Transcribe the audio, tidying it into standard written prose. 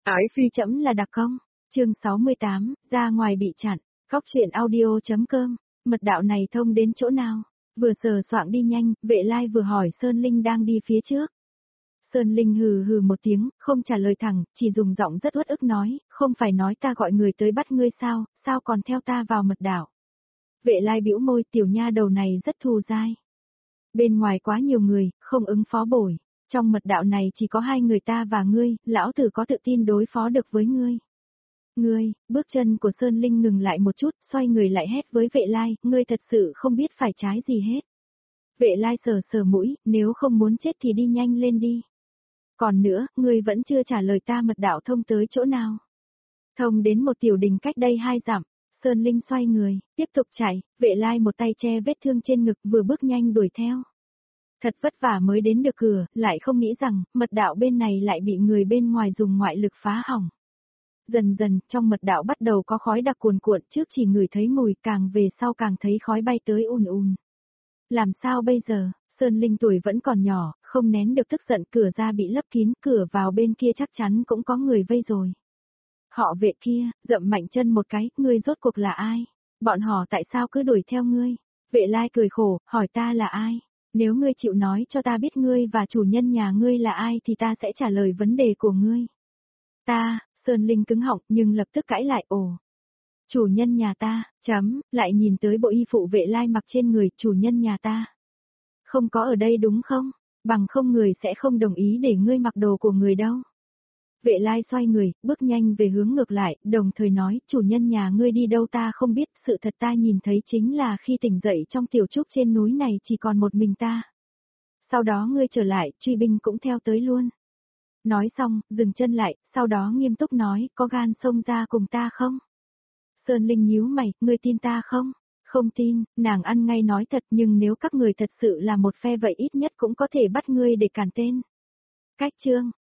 Ái phi chấm là đặc công. Chương 68, ra ngoài bị chặn. Góc truyện audio.com. Mật đạo này thông đến chỗ nào? Vừa sờ soạng đi nhanh, Vệ Lai vừa hỏi Sơn Linh đang đi phía trước. Sơn Linh hừ hừ một tiếng, không trả lời thẳng, chỉ dùng giọng rất uất ức nói, không phải nói ta gọi người tới bắt ngươi sao, sao còn theo ta vào mật đạo? Vệ Lai bĩu môi, tiểu nha đầu này rất thù dai. Bên ngoài quá nhiều người, không ứng phó bổi. Trong mật đạo này chỉ có hai người ta và ngươi, lão tử có tự tin đối phó được với ngươi. Ngươi, bước chân của Sơn Linh ngừng lại một chút, xoay người lại hét với Vệ Lai, ngươi thật sự không biết phải trái gì hết. Vệ Lai sờ sờ mũi, nếu không muốn chết thì đi nhanh lên đi. Còn nữa, ngươi vẫn chưa trả lời ta mật đạo thông tới chỗ nào. Thông đến một tiểu đình cách đây 2 dặm. Sơn Linh xoay người, tiếp tục chạy, Vệ Lai một tay che vết thương trên ngực vừa bước nhanh đuổi theo. Thật vất vả mới đến được cửa, lại không nghĩ rằng, mật đạo bên này lại bị người bên ngoài dùng ngoại lực phá hỏng. Dần dần, trong mật đạo bắt đầu có khói đặc cuồn cuộn, trước chỉ ngửi thấy mùi, càng về sau càng thấy khói bay tới ùn ùn. Làm sao bây giờ, Sơn Linh tuổi vẫn còn nhỏ, không nén được tức giận, cửa ra bị lấp kín, cửa vào bên kia chắc chắn cũng có người vây rồi. Họ Vệ kia, dậm mạnh chân một cái, ngươi rốt cuộc là ai? Bọn họ tại sao cứ đuổi theo ngươi? Vệ Lai cười khổ, hỏi ta là ai? Nếu ngươi chịu nói cho ta biết ngươi và chủ nhân nhà ngươi là ai thì ta sẽ trả lời vấn đề của ngươi. Ta, Sơn Linh cứng họng nhưng lập tức cãi lại, ồ. Chủ nhân nhà ta, lại nhìn tới bộ y phụ Vệ Lai mặc trên người, chủ nhân nhà ta. Không có ở đây đúng không? Bằng không người sẽ không đồng ý để ngươi mặc đồ của người đâu. Vệ Lai xoay người, bước nhanh về hướng ngược lại, đồng thời nói, chủ nhân nhà ngươi đi đâu ta không biết, sự thật ta nhìn thấy chính là khi tỉnh dậy trong tiểu trúc trên núi này chỉ còn một mình ta. Sau đó ngươi trở lại, truy binh cũng theo tới luôn. Nói xong, dừng chân lại, sau đó nghiêm túc nói, có gan xông ra cùng ta không? Sơn Linh nhíu mày, ngươi tin ta không? Không tin, nàng ăn ngay nói thật, nhưng nếu các người thật sự là một phe vậy ít nhất cũng có thể bắt ngươi để cản tên. Cách chương.